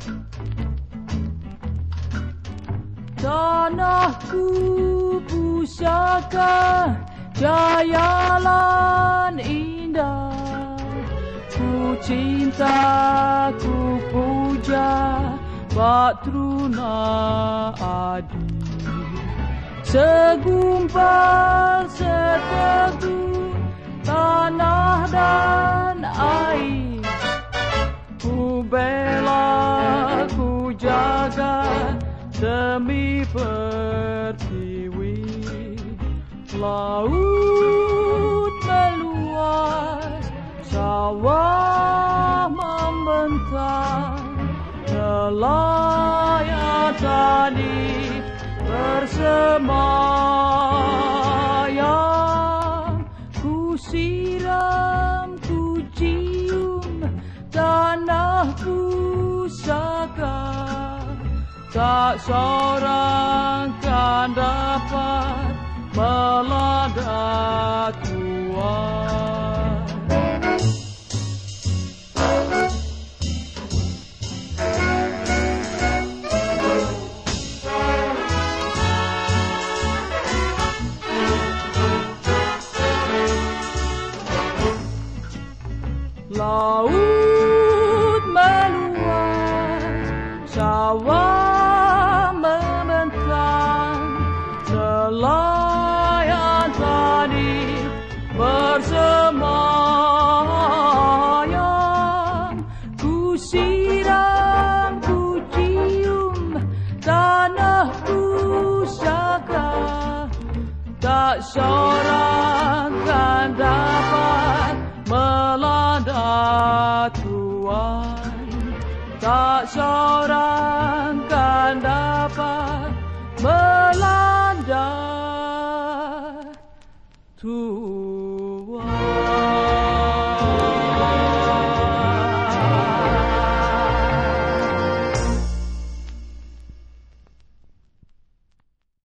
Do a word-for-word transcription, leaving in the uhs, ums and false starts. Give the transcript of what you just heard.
Tanahku pusaka jayalan indah, ku cinta, ku puja Bak Truna Adi. Segumpal seteguh tanah dan air, ku bela, ku jaga demi pertiwi. Laut meluas, sawah membentang, nelayan tani bersemayam. Ku siram, ku cium tanah pusaka, tak seorang kan dapat melanda Tuhan. Laut meluas, sawah membentang, nelayan tani bersemayam. Ku siram, ku cium tanah pusaka, tak seorang kan dapat melanda Tuhan, tak seorang kan dapat melanda Tuhan.